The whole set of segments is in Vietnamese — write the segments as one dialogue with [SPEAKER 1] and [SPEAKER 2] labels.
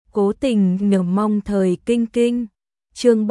[SPEAKER 1] Cố tình nhầm mong thời kinh kinh. Chương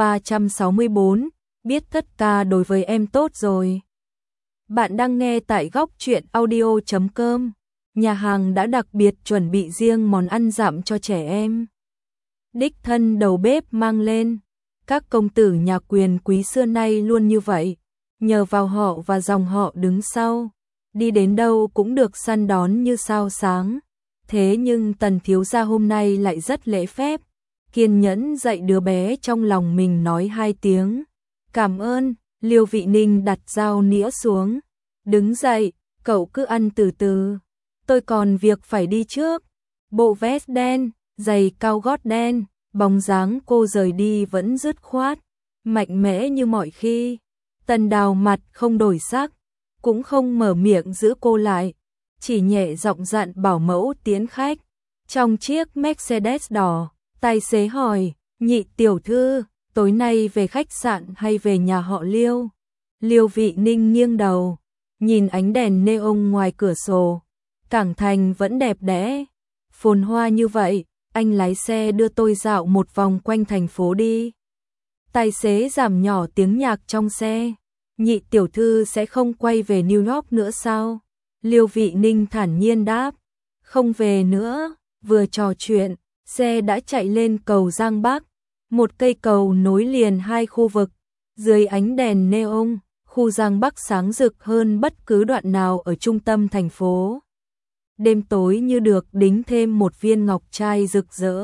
[SPEAKER 1] 364, biết tất cả đối với em tốt rồi. Bạn đang nghe tại góc truyện audio.com. Nhà hàng đã đặc biệt chuẩn bị riêng món ăn dặm cho trẻ em. Đích thân đầu bếp mang lên. Các công tử nhà quyền quý xưa nay luôn như vậy, nhờ vào họ và dòng họ đứng sau, đi đến đâu cũng được săn đón như sao sáng. Thế nhưng Tần thiếu gia hôm nay lại rất lễ phép, kiên nhẫn dạy đứa bé trong lòng mình nói 2 tiếng. Cảm ơn. Liêu Vị Ninh đặt dao nĩa xuống. Đứng dậy, cậu cứ ăn từ từ. Tôi còn việc phải đi trước. Bộ vest đen, giày cao gót đen, bóng dáng cô rời đi vẫn dứt khoát, mạnh mẽ như mọi khi. Tần Đào mặt không đổi sắc, cũng không mở miệng giữ cô lại, chỉ nhẹ giọng dặn bảo mẫu tiến khách. Trong chiếc Mercedes đỏ, tài xế hỏi, nhị tiểu thư, tối nay về khách sạn hay về nhà họ Liêu? Liêu Vị Ninh nghiêng đầu, nhìn ánh đèn neon ngoài cửa sổ. Cảng thành vẫn đẹp đẽ, phồn hoa như vậy, anh lái xe đưa tôi dạo một vòng quanh thành phố đi. Tài xế giảm nhỏ tiếng nhạc trong xe. Nhị tiểu thư sẽ không quay về New York nữa sao? Liêu Vị Ninh thản nhiên đáp. Không về nữa. Vừa trò chuyện, xe đã chạy lên cầu Giang Bắc, một cây cầu nối liền hai khu vực. Dưới ánh đèn neon, khu Giang Bắc sáng rực hơn bất cứ đoạn nào ở trung tâm thành phố. Đêm tối như được đính thêm một viên ngọc trai rực rỡ.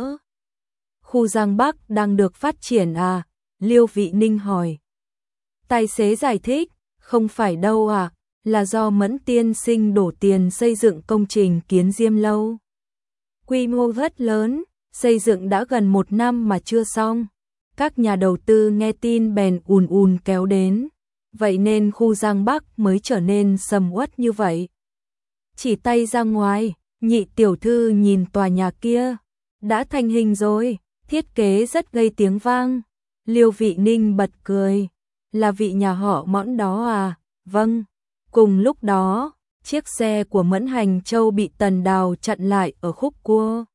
[SPEAKER 1] Khu Giang Bắc đang được phát triển à? Liêu Vị Ninh hỏi. Tài xế giải thích, không phải đâu à, là do Mẫn tiên sinh đổ tiền xây dựng công trình Kiến Diêm lâu. Quy mô rất lớn, xây dựng đã gần 1 năm mà chưa xong. Các nhà đầu tư nghe tin bèn ùn ùn kéo đến, vậy nên khu Giang Bắc mới trở nên sầm uất như vậy. Chỉ tay ra ngoài, nhị tiểu thư nhìn tòa nhà kia, đã thành hình rồi, thiết kế rất gây tiếng vang. Liêu Vị Ninh bật cười, là vị nhà họ Mẫn đó à? Vâng. Cùng lúc đó, chiếc xe của Mẫn Hành Châu bị Tần Đào chặn lại ở khúc cua.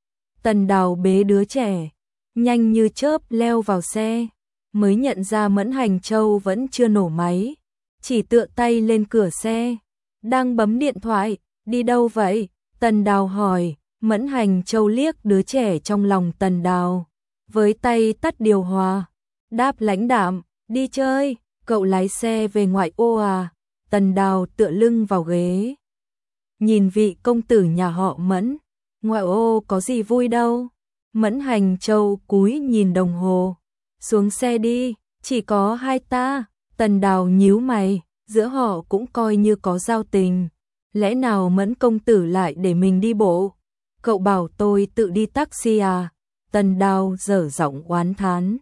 [SPEAKER 1] Tần Đào bế đứa trẻ, nhanh như chớp leo vào xe, mới nhận ra Mẫn Hành Châu vẫn chưa nổ máy, chỉ tựa tay lên cửa xe, đang bấm điện thoại. Đi đâu vậy? Tần Đào hỏi. Mẫn Hành Châu liếc đứa trẻ trong lòng Tần Đào, với tay tắt điều hòa, đáp lãnh đạm, đi chơi. Cậu lái xe về ngoại ô à? Tần Đào tựa lưng vào ghế, nhìn vị công tử nhà họ Mẫn. Ngoại ô có gì vui đâu. Mẫn Hành Châu cúi nhìn đồng hồ, xuống xe đi, chỉ có hai ta. Tần Đào nhíu mày, giữa họ cũng coi như có giao tình, lẽ nào Mẫn công tử lại để mình đi bộ? Cậu bảo tôi tự đi taxi à? Tần Đào dở giọng oán thán.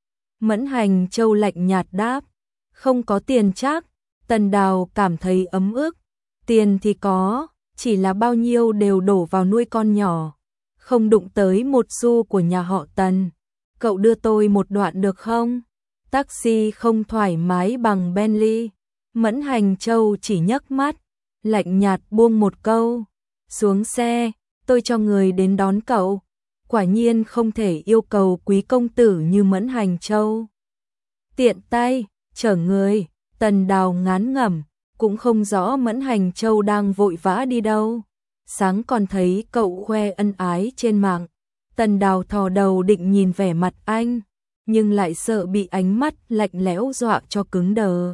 [SPEAKER 1] Mẫn Hành Châu lạnh nhạt đáp, không có tiền chắc. Tần Đào cảm thấy ấm ức, tiền thì có, chỉ là bao nhiêu đều đổ vào nuôi con nhỏ, không đụng tới một xu của nhà họ Tần. Cậu đưa tôi một đoạn được không? Taxi không thoải mái bằng Bentley. Mẫn Hành Châu chỉ nhấc mắt, lạnh nhạt buông một câu, xuống xe, tôi cho người đến đón cậu. Quả nhiên không thể yêu cầu quý công tử như Mẫn Hành Châu. Tiện tay, chở người. Tần Đào ngán ngẩm, cũng không rõ Mẫn Hành Châu đang vội vã đi đâu. Sáng còn thấy cậu khoe ân ái trên mạng. Tần Đào thò đầu định nhìn vẻ mặt anh, nhưng lại sợ bị ánh mắt lạnh lẽo dọa cho cứng đờ.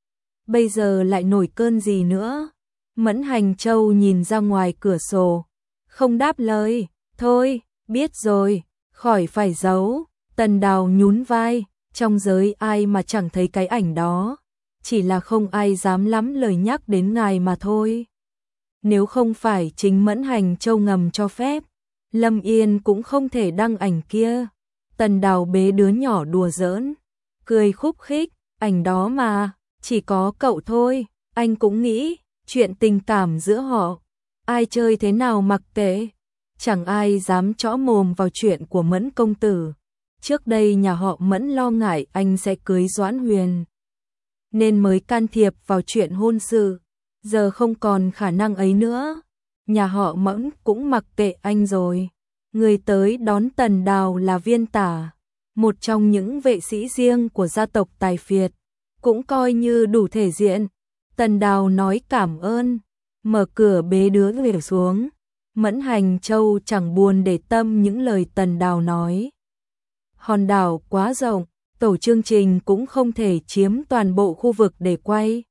[SPEAKER 1] Bây giờ lại nổi cơn gì nữa? Mẫn Hành Châu nhìn ra ngoài cửa sổ, không đáp lời. Thôi, biết rồi, khỏi phải giấu. Tần Đào nhún vai, trong giới ai mà chẳng thấy cái ảnh đó, chỉ là không ai dám lắm lời nhắc đến ngài mà thôi. Nếu không phải chính Mẫn Hành Châu ngầm cho phép, Lâm Yên cũng không thể đăng ảnh kia. Tần Đào bế đứa nhỏ đùa giỡn, cười khúc khích, ảnh đó mà, chỉ có cậu thôi. Anh cũng nghĩ, chuyện tình cảm giữa họ, ai chơi thế nào mặc kệ, chẳng ai dám chõ mồm vào chuyện của Mẫn công tử. Trước đây nhà họ Mẫn lo ngại anh sẽ cưới Doãn Huyền, nên mới can thiệp vào chuyện hôn sự. Giờ không còn khả năng ấy nữa, nhà họ Mẫn cũng mặc kệ anh rồi. Người tới đón Tần Đào là Viên Tả, một trong những vệ sĩ riêng của gia tộc Tài Phiệt, cũng coi như đủ thể diện. Tần Đào nói cảm ơn, mở cửa bế đứa về xuống. Mẫn Hành Châu chẳng buồn để tâm những lời Tần Đào nói. Hòn đảo quá rộng, tổ chương trình cũng không thể chiếm toàn bộ khu vực để quay.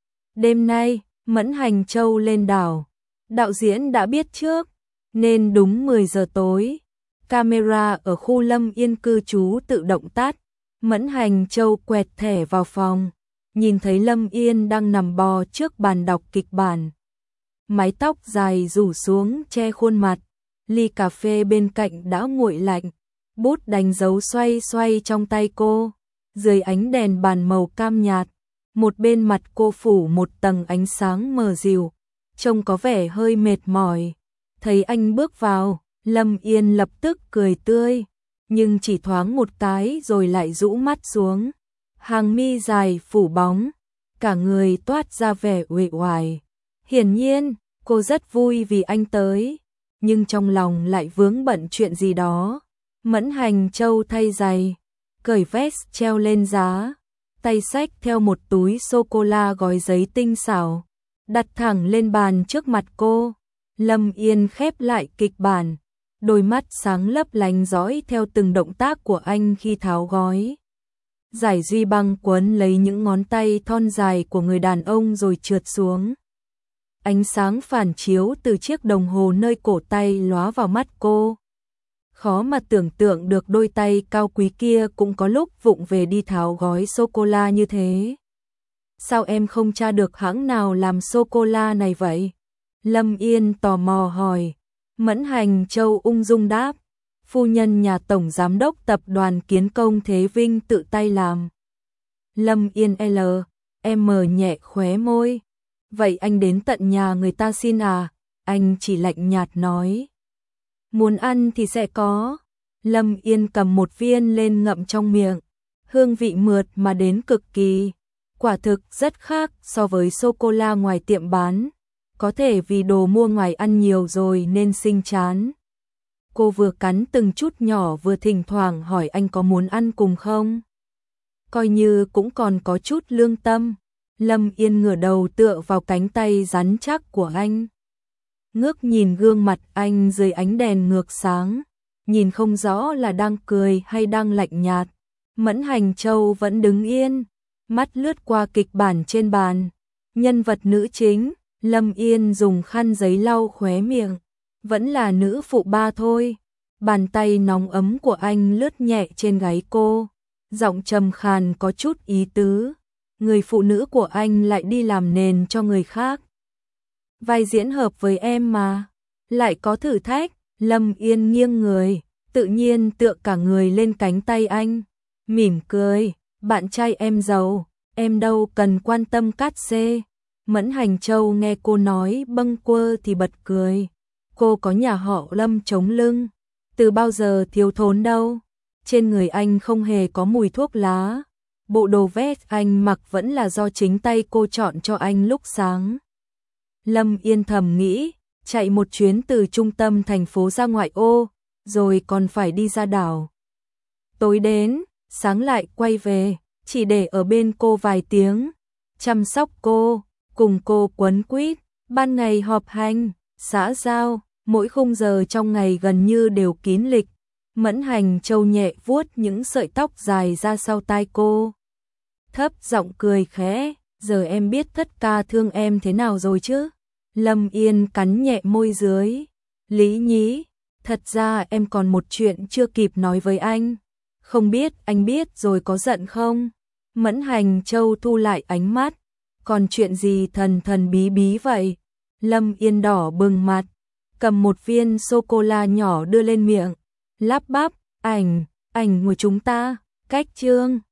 [SPEAKER 1] Đêm nay, Mẫn Hành Châu lên đảo, đạo diễn đã biết trước, nên đúng 10 giờ tối, camera ở khu Lâm Yên cư trú tự động tắt. Mẫn Hành Châu quẹt thẻ vào phòng, nhìn thấy Lâm Yên đang nằm bò trước bàn đọc kịch bản. Mái tóc dài rủ xuống che khuôn mặt, ly cà phê bên cạnh đã nguội lạnh, bút đánh dấu xoay xoay trong tay cô, dưới ánh đèn bàn màu cam nhạt, một bên mặt cô phủ một tầng ánh sáng mờ dịu, trông có vẻ hơi mệt mỏi. Thấy anh bước vào, Lâm Yên lập tức cười tươi, nhưng chỉ thoáng một cái rồi lại rũ mắt xuống. Hàng mi dài phủ bóng, cả người toát ra vẻ uể oải. Hiển nhiên, cô rất vui vì anh tới, nhưng trong lòng lại vướng bận chuyện gì đó. Mẫn Hành Châu thay giày, cởi vest treo lên giá, tay xách theo một túi sô-cô-la gói giấy tinh xảo, đặt thẳng lên bàn trước mặt cô. Lâm Yên khép lại kịch bản, đôi mắt sáng lấp lánh dõi theo từng động tác của anh khi tháo gói. Giải duy băng quấn lấy những ngón tay thon dài của người đàn ông rồi trượt xuống. Ánh sáng phản chiếu từ chiếc đồng hồ nơi cổ tay lóa vào mắt cô. Khó mà tưởng tượng được đôi tay cao quý kia cũng có lúc vụng về đi tháo gói sô-cô-la như thế. Sao em không tra được hãng nào làm sô-cô-la này vậy? Lâm Yên tò mò hỏi. Mẫn Hành Châu ung dung đáp, phu nhân nhà tổng giám đốc tập đoàn Kiến Công Thế Vinh tự tay làm. Lâm Yên em mờ nhẹ khóe môi. Vậy anh đến tận nhà người ta xin à? Anh chỉ lạnh nhạt nói. Muốn ăn thì sẽ có. Lâm Yên cầm một viên lên ngậm trong miệng. Hương vị mượt mà đến cực kỳ. Quả thực rất khác so với sô-cô-la ngoài tiệm bán. Có thể vì đồ mua ngoài ăn nhiều rồi nên sinh chán. Cô vừa cắn từng chút nhỏ vừa thỉnh thoảng hỏi anh có muốn ăn cùng không. Coi như cũng còn có chút lương tâm. Lâm Yên ngửa đầu tựa vào cánh tay rắn chắc của anh. Ngước nhìn gương mặt anh dưới ánh đèn ngược sáng, nhìn không rõ là đang cười hay đang lạnh nhạt. Mẫn Hành Châu vẫn đứng yên, mắt lướt qua kịch bản trên bàn. Nhân vật nữ chính, Lâm Yên dùng khăn giấy lau khóe miệng, vẫn là nữ phụ ba thôi. Bàn tay nóng ấm của anh lướt nhẹ trên gáy cô, giọng trầm khàn có chút ý tứ. Người phụ nữ của anh lại đi làm nền cho người khác. Vai diễn hợp với em mà, lại có thử thách. Lâm Yên nghiêng người, tự nhiên tựa cả người lên cánh tay anh, mỉm cười, bạn trai em giàu, em đâu cần quan tâm cát xê. Mẫn Hành Châu nghe cô nói bâng quơ thì bật cười. Cô có nhà họ Lâm chống lưng, từ bao giờ thiếu thốn đâu. Trên người anh không hề có mùi thuốc lá. Bộ đồ vest anh mặc vẫn là do chính tay cô chọn cho anh lúc sáng. Lâm Yên thầm nghĩ, chạy một chuyến từ trung tâm thành phố ra ngoại ô, rồi còn phải đi ra đảo. Tối đến, sáng lại quay về, chỉ để ở bên cô vài tiếng, chăm sóc cô, cùng cô quấn quýt, ban ngày họp hành, xã giao, mỗi khung giờ trong ngày gần như đều kín lịch. Mẫn Hành Châu nhẹ vuốt những sợi tóc dài ra sau tai cô. Thấp giọng cười khẽ, giờ em biết Thất Ca thương em thế nào rồi chứ? Lâm Yên cắn nhẹ môi dưới. Lý nhí, thật ra em còn một chuyện chưa kịp nói với anh. Không biết anh biết rồi có giận không? Mẫn Hành Châu thu lại ánh mắt. Còn chuyện gì thần thần bí bí vậy? Lâm Yên đỏ bừng mặt, cầm một viên sô-cô-la nhỏ đưa lên miệng, lắp bắp, ảnh của chúng ta, cách chương.